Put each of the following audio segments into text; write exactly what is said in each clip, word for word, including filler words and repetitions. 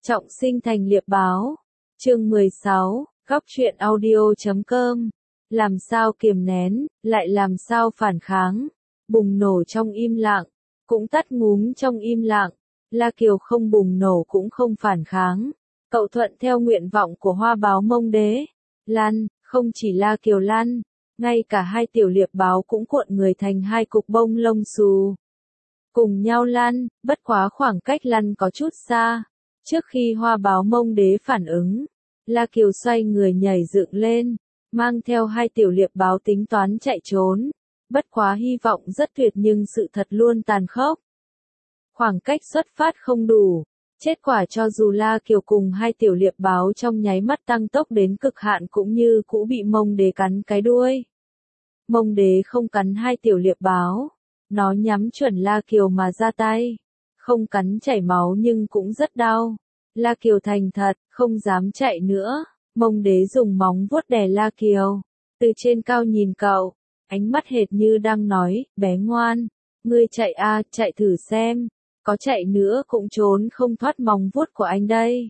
Trọng sinh thành liệp báo. Chương mười sáu, góc truyện audio chấm com. Làm sao kiềm nén, lại làm sao phản kháng. Bùng nổ trong im lặng, cũng tắt ngúm trong im lặng. La Kiều không bùng nổ cũng không phản kháng. Cậu thuận theo nguyện vọng của Hoa Báo Mông Đế. Lăn, không chỉ La Kiều lăn, ngay cả hai tiểu liệp báo cũng cuộn người thành hai cục bông lông xù. Cùng nhau lăn, bất quá khoảng cách lăn có chút xa. Trước khi Hoa Báo Mông Đế phản ứng, La Kiều xoay người nhảy dựng lên, mang theo hai tiểu liệp báo tính toán chạy trốn. Bất quá hy vọng rất tuyệt nhưng sự thật luôn tàn khốc. Khoảng cách xuất phát không đủ. Kết quả cho dù La Kiều cùng hai tiểu liệp báo trong nháy mắt tăng tốc đến cực hạn cũng như cũ bị Mông Đế cắn cái đuôi. Mông Đế không cắn hai tiểu liệp báo. Nó nhắm chuẩn La Kiều mà ra tay. Không cắn chảy máu nhưng cũng rất đau. La Kiều thành thật, không dám chạy nữa. Mông Đế dùng móng vuốt đè La Kiều. Từ trên cao nhìn cậu, ánh mắt hệt như đang nói, bé ngoan, ngươi chạy a, chạy thử xem. Có chạy nữa cũng trốn không thoát móng vuốt của anh đây.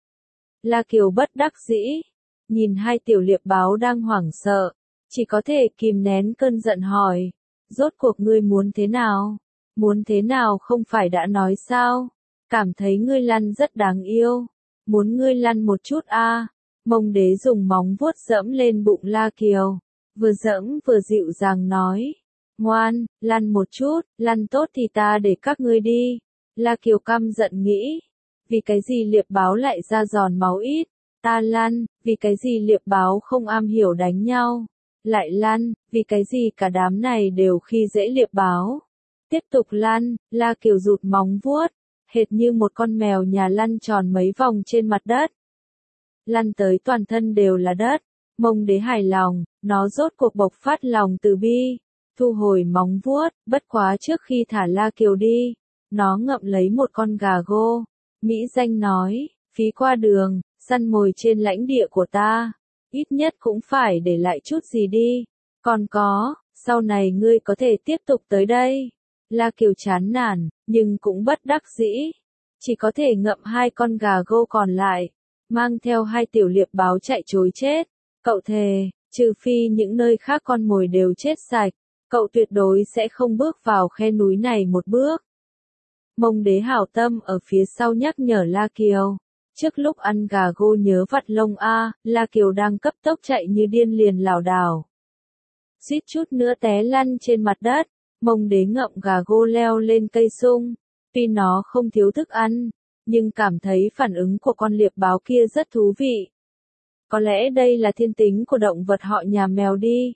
La Kiều bất đắc dĩ, nhìn hai tiểu liệp báo đang hoảng sợ, chỉ có thể kìm nén cơn giận hỏi, rốt cuộc ngươi muốn thế nào? Muốn thế nào không phải đã nói sao? Cảm thấy ngươi lăn rất đáng yêu, muốn ngươi lăn một chút a. À. Mông Đế dùng móng vuốt dẫm lên bụng La Kiều, vừa dẫm vừa dịu dàng nói, ngoan, lăn một chút, lăn tốt thì ta để các ngươi đi. La Kiều căm giận nghĩ, vì cái gì liệp báo lại ra giòn máu ít, ta lăn, vì cái gì liệp báo không am hiểu đánh nhau, lại lăn, vì cái gì cả đám này đều khi dễ liệp báo. Tiếp tục lăn, La Kiều rụt móng vuốt, hệt như một con mèo nhà lăn tròn mấy vòng trên mặt đất. Lăn tới toàn thân đều là đất, Mông Đế hài lòng, nó rốt cuộc bộc phát lòng từ bi, thu hồi móng vuốt, bất quá trước khi thả La Kiều đi. Nó ngậm lấy một con gà gô. Mỹ Danh nói, phí qua đường, săn mồi trên lãnh địa của ta. Ít nhất cũng phải để lại chút gì đi. Còn có, sau này ngươi có thể tiếp tục tới đây. La Kiều chán nản, nhưng cũng bất đắc dĩ. Chỉ có thể ngậm hai con gà gô còn lại. Mang theo hai tiểu liệp báo chạy trối chết. Cậu thề, trừ phi những nơi khác con mồi đều chết sạch. Cậu tuyệt đối sẽ không bước vào khe núi này một bước. Mông Đế hảo tâm ở phía sau nhắc nhở La Kiều. Trước lúc ăn gà gô nhớ vặt lông a, La Kiều đang cấp tốc chạy như điên liền lảo đảo. Suýt chút nữa té lăn trên mặt đất, Mông Đế ngậm gà gô leo lên cây sung. Tuy nó không thiếu thức ăn, nhưng cảm thấy phản ứng của con liệp báo kia rất thú vị. Có lẽ đây là thiên tính của động vật họ nhà mèo đi.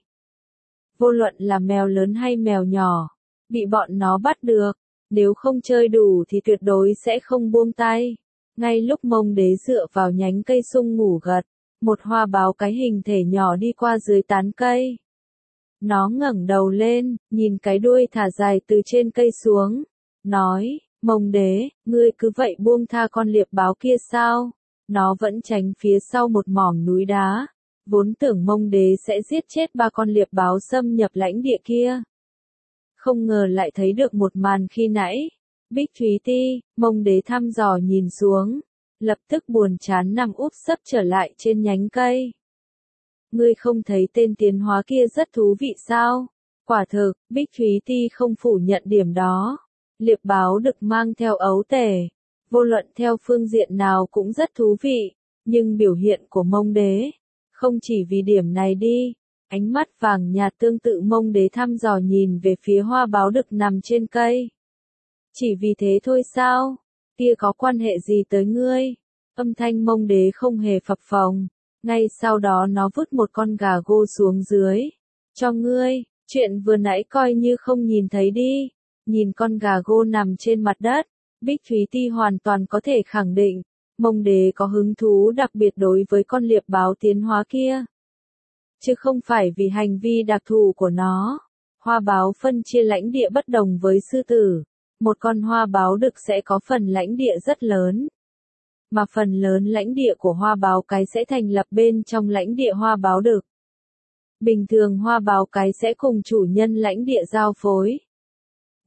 Vô luận là mèo lớn hay mèo nhỏ, bị bọn nó bắt được. Nếu không chơi đủ thì tuyệt đối sẽ không buông tay. Ngay lúc Mông Đế dựa vào nhánh cây sung ngủ gật, một hoa báo cái hình thể nhỏ đi qua dưới tán cây. Nó ngẩng đầu lên, nhìn cái đuôi thả dài từ trên cây xuống. Nói, Mông Đế, ngươi cứ vậy buông tha con liệp báo kia sao? Nó vẫn tránh phía sau một mỏm núi đá. Vốn tưởng Mông Đế sẽ giết chết ba con liệp báo xâm nhập lãnh địa kia. Không ngờ lại thấy được một màn khi nãy. Bích Thúy Ti, Mông Đế thăm dò nhìn xuống. Lập tức buồn chán nằm úp sấp trở lại trên nhánh cây. Ngươi không thấy tên tiến hóa kia rất thú vị sao? Quả thực, Bích Thúy Ti không phủ nhận điểm đó. Liệp báo được mang theo ấu tể. Vô luận theo phương diện nào cũng rất thú vị. Nhưng biểu hiện của Mông Đế, không chỉ vì điểm này đi. Ánh mắt vàng nhạt tương tự Mông Đế thăm dò nhìn về phía hoa báo đực nằm trên cây. Chỉ vì thế thôi sao? Kia có quan hệ gì tới ngươi? Âm thanh Mông Đế không hề phập phồng. Ngay sau đó nó vứt một con gà gô xuống dưới. Cho ngươi, chuyện vừa nãy coi như không nhìn thấy đi. Nhìn con gà gô nằm trên mặt đất, Bích Thúy Ti hoàn toàn có thể khẳng định, Mông Đế có hứng thú đặc biệt đối với con liệp báo tiến hóa kia. Chứ không phải vì hành vi đặc thù của nó. Hoa báo phân chia lãnh địa bất đồng với sư tử. Một con hoa báo đực sẽ có phần lãnh địa rất lớn. Mà phần lớn lãnh địa của hoa báo cái sẽ thành lập bên trong lãnh địa hoa báo đực. Bình thường hoa báo cái sẽ cùng chủ nhân lãnh địa giao phối.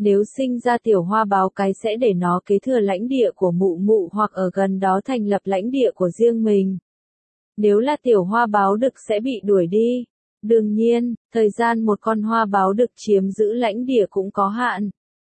Nếu sinh ra tiểu hoa báo cái sẽ để nó kế thừa lãnh địa của mụ mụ hoặc ở gần đó thành lập lãnh địa của riêng mình. Nếu là tiểu hoa báo đực sẽ bị đuổi đi. Đương nhiên, thời gian một con hoa báo đực chiếm giữ lãnh địa cũng có hạn.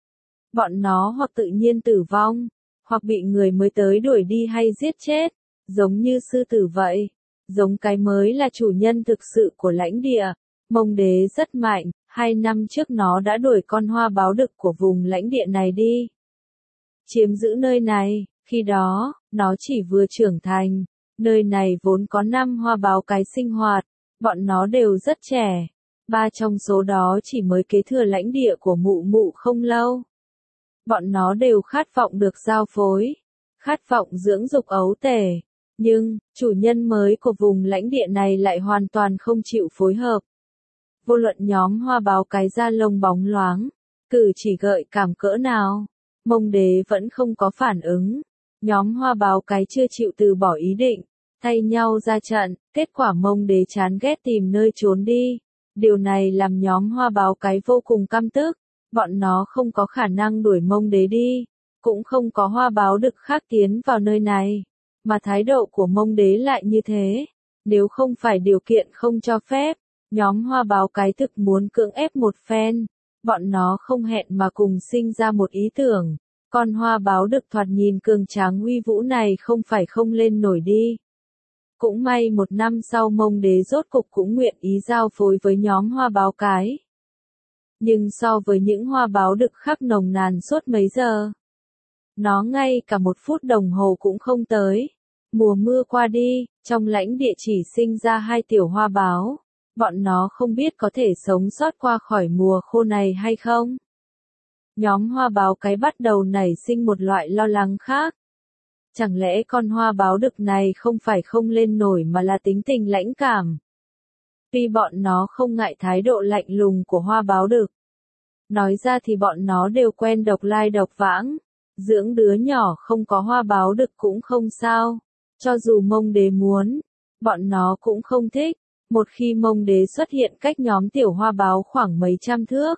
Bọn nó hoặc tự nhiên tử vong, hoặc bị người mới tới đuổi đi hay giết chết, giống như sư tử vậy. Giống cái mới là chủ nhân thực sự của lãnh địa. Mông đế rất mạnh, hai năm trước nó đã đuổi con hoa báo đực của vùng lãnh địa này đi. Chiếm giữ nơi này, khi đó, nó chỉ vừa trưởng thành. Nơi này vốn có năm hoa báo cái sinh hoạt, bọn nó đều rất trẻ. Ba trong số đó chỉ mới kế thừa lãnh địa của mụ mụ không lâu. Bọn nó đều khát vọng được giao phối, khát vọng dưỡng dục ấu tể. Nhưng, chủ nhân mới của vùng lãnh địa này lại hoàn toàn không chịu phối hợp. Vô luận nhóm hoa báo cái da lông bóng loáng, cử chỉ gợi cảm cỡ nào, Mông đế vẫn không có phản ứng. Nhóm hoa báo cái chưa chịu từ bỏ ý định, thay nhau ra trận, kết quả Mông đế chán ghét tìm nơi trốn đi. Điều này làm nhóm hoa báo cái vô cùng căm tức, bọn nó không có khả năng đuổi Mông đế đi, cũng không có hoa báo đực khác tiến vào nơi này. Mà thái độ của Mông đế lại như thế, nếu không phải điều kiện không cho phép, nhóm hoa báo cái thực muốn cưỡng ép một phen. Bọn nó không hẹn mà cùng sinh ra một ý tưởng, con hoa báo đực thoạt nhìn cường tráng uy vũ này không phải không lên nổi đi. Cũng may một năm sau Mông đế rốt cục cũng nguyện ý giao phối với nhóm hoa báo cái. Nhưng so với những hoa báo đực khác nồng nàn suốt mấy giờ, nó ngay cả một phút đồng hồ cũng không tới. Mùa mưa qua đi, trong lãnh địa chỉ sinh ra hai tiểu hoa báo. Bọn nó không biết có thể sống sót qua khỏi mùa khô này hay không. Nhóm hoa báo cái bắt đầu nảy sinh một loại lo lắng khác. Chẳng lẽ con hoa báo đực này không phải không lên nổi mà là tính tình lãnh cảm. Tuy bọn nó không ngại thái độ lạnh lùng của hoa báo đực. Nói ra thì bọn nó đều quen độc lai độc vãng. Dưỡng đứa nhỏ không có hoa báo đực cũng không sao. Cho dù Mông đế muốn, bọn nó cũng không thích. Một khi Mông đế xuất hiện cách nhóm tiểu hoa báo khoảng mấy trăm thước,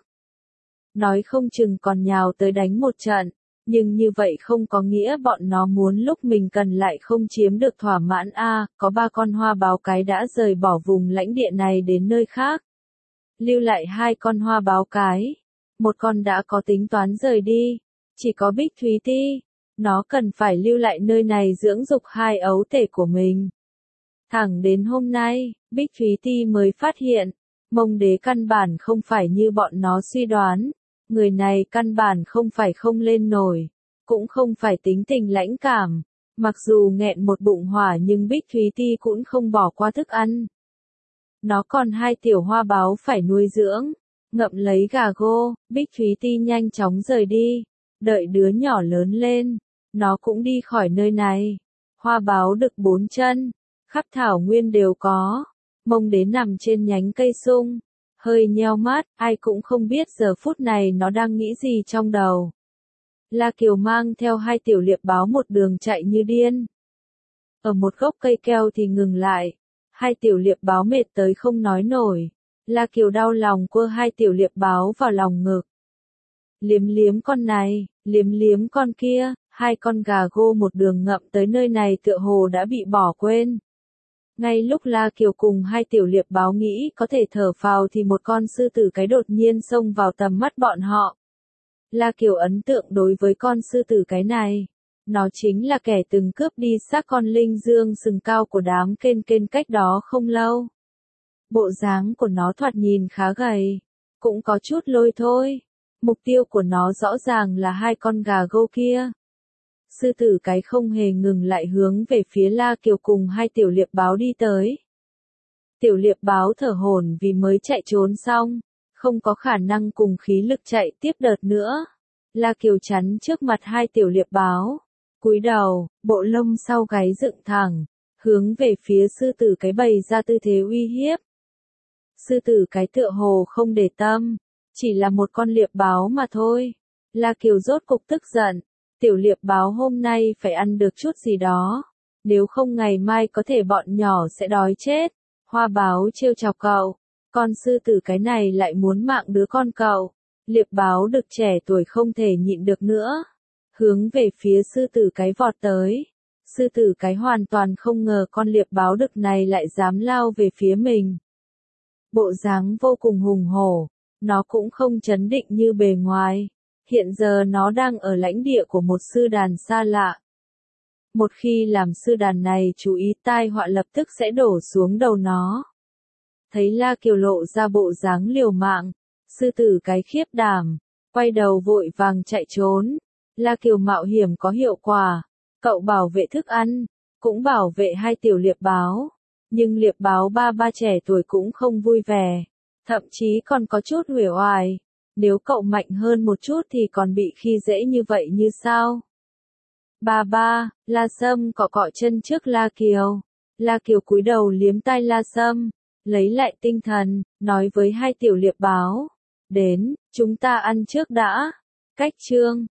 nói không chừng còn nhào tới đánh một trận, nhưng như vậy không có nghĩa bọn nó muốn lúc mình cần lại không chiếm được thỏa mãn a. À, có ba con hoa báo cái đã rời bỏ vùng lãnh địa này đến nơi khác. Lưu lại hai con hoa báo cái, một con đã có tính toán rời đi, chỉ có Bích Thúy Ti, nó cần phải lưu lại nơi này dưỡng dục hai ấu tể của mình. Thẳng đến hôm nay, Bích Thúy Ti mới phát hiện, Mông đế căn bản không phải như bọn nó suy đoán, người này căn bản không phải không lên nổi, cũng không phải tính tình lãnh cảm, mặc dù nghẹn một bụng hỏa nhưng Bích Thúy Ti cũng không bỏ qua thức ăn. Nó còn hai tiểu hoa báo phải nuôi dưỡng, ngậm lấy gà gô, Bích Thúy Ti nhanh chóng rời đi, đợi đứa nhỏ lớn lên, nó cũng đi khỏi nơi này. Hoa báo đực bốn chân, khắp thảo nguyên đều có. Mông đế nằm trên nhánh cây sung, hơi nheo mắt, ai cũng không biết giờ phút này nó đang nghĩ gì trong đầu. La Kiều mang theo hai tiểu liệp báo một đường chạy như điên. Ở một gốc cây keo thì ngừng lại, hai tiểu liệp báo mệt tới không nói nổi. La Kiều đau lòng quơ hai tiểu liệp báo vào lòng ngực. Liếm liếm con này, liếm liếm con kia, hai con gà gô một đường ngậm tới nơi này tựa hồ đã bị bỏ quên. Ngay lúc La Kiều cùng hai tiểu liệp báo nghĩ có thể thở phào thì một con sư tử cái đột nhiên xông vào tầm mắt bọn họ. La Kiều ấn tượng đối với con sư tử cái này. Nó chính là kẻ từng cướp đi xác con linh dương sừng cao của đám kên kên cách đó không lâu. Bộ dáng của nó thoạt nhìn khá gầy, cũng có chút lôi thôi. Mục tiêu của nó rõ ràng là hai con gà gô kia. Sư tử cái không hề ngừng lại hướng về phía La Kiều cùng hai tiểu liệp báo đi tới. Tiểu liệp báo thở hổn vì mới chạy trốn xong, không có khả năng cùng khí lực chạy tiếp đợt nữa. La Kiều chắn trước mặt hai tiểu liệp báo, cúi đầu, bộ lông sau gáy dựng thẳng, hướng về phía sư tử cái bày ra tư thế uy hiếp. Sư tử cái tựa hồ không để tâm, chỉ là một con liệp báo mà thôi. La Kiều rốt cục tức giận. Tiểu liệp báo hôm nay phải ăn được chút gì đó, nếu không ngày mai có thể bọn nhỏ sẽ đói chết. Hoa báo trêu chọc cậu, con sư tử cái này lại muốn mạng đứa con cậu, Liệp báo đực trẻ tuổi không thể nhịn được nữa, hướng về phía sư tử cái vọt tới. Sư tử cái hoàn toàn không ngờ con liệp báo đực này lại dám lao về phía mình. Bộ dáng vô cùng hùng hổ, nó cũng không chấn định như bề ngoài. Hiện giờ nó đang ở lãnh địa của một sư đàn xa lạ. Một khi làm sư đàn này chú ý, tai họa lập tức sẽ đổ xuống đầu nó. Thấy La Kiều lộ ra bộ dáng liều mạng, sư tử cái khiếp đảm, quay đầu vội vàng chạy trốn. La Kiều mạo hiểm có hiệu quả, cậu bảo vệ thức ăn, cũng bảo vệ hai tiểu liệp báo. Nhưng liệp báo ba ba trẻ tuổi cũng không vui vẻ, thậm chí còn có chút uể oải. Nếu cậu mạnh hơn một chút thì còn bị khi dễ như vậy như sao? Ba ba, La Sâm cọ cọ chân trước La Kiều. La Kiều cúi đầu liếm tai La Sâm, lấy lại tinh thần, nói với hai tiểu liệp báo. Đến, chúng ta ăn trước đã. Cách chương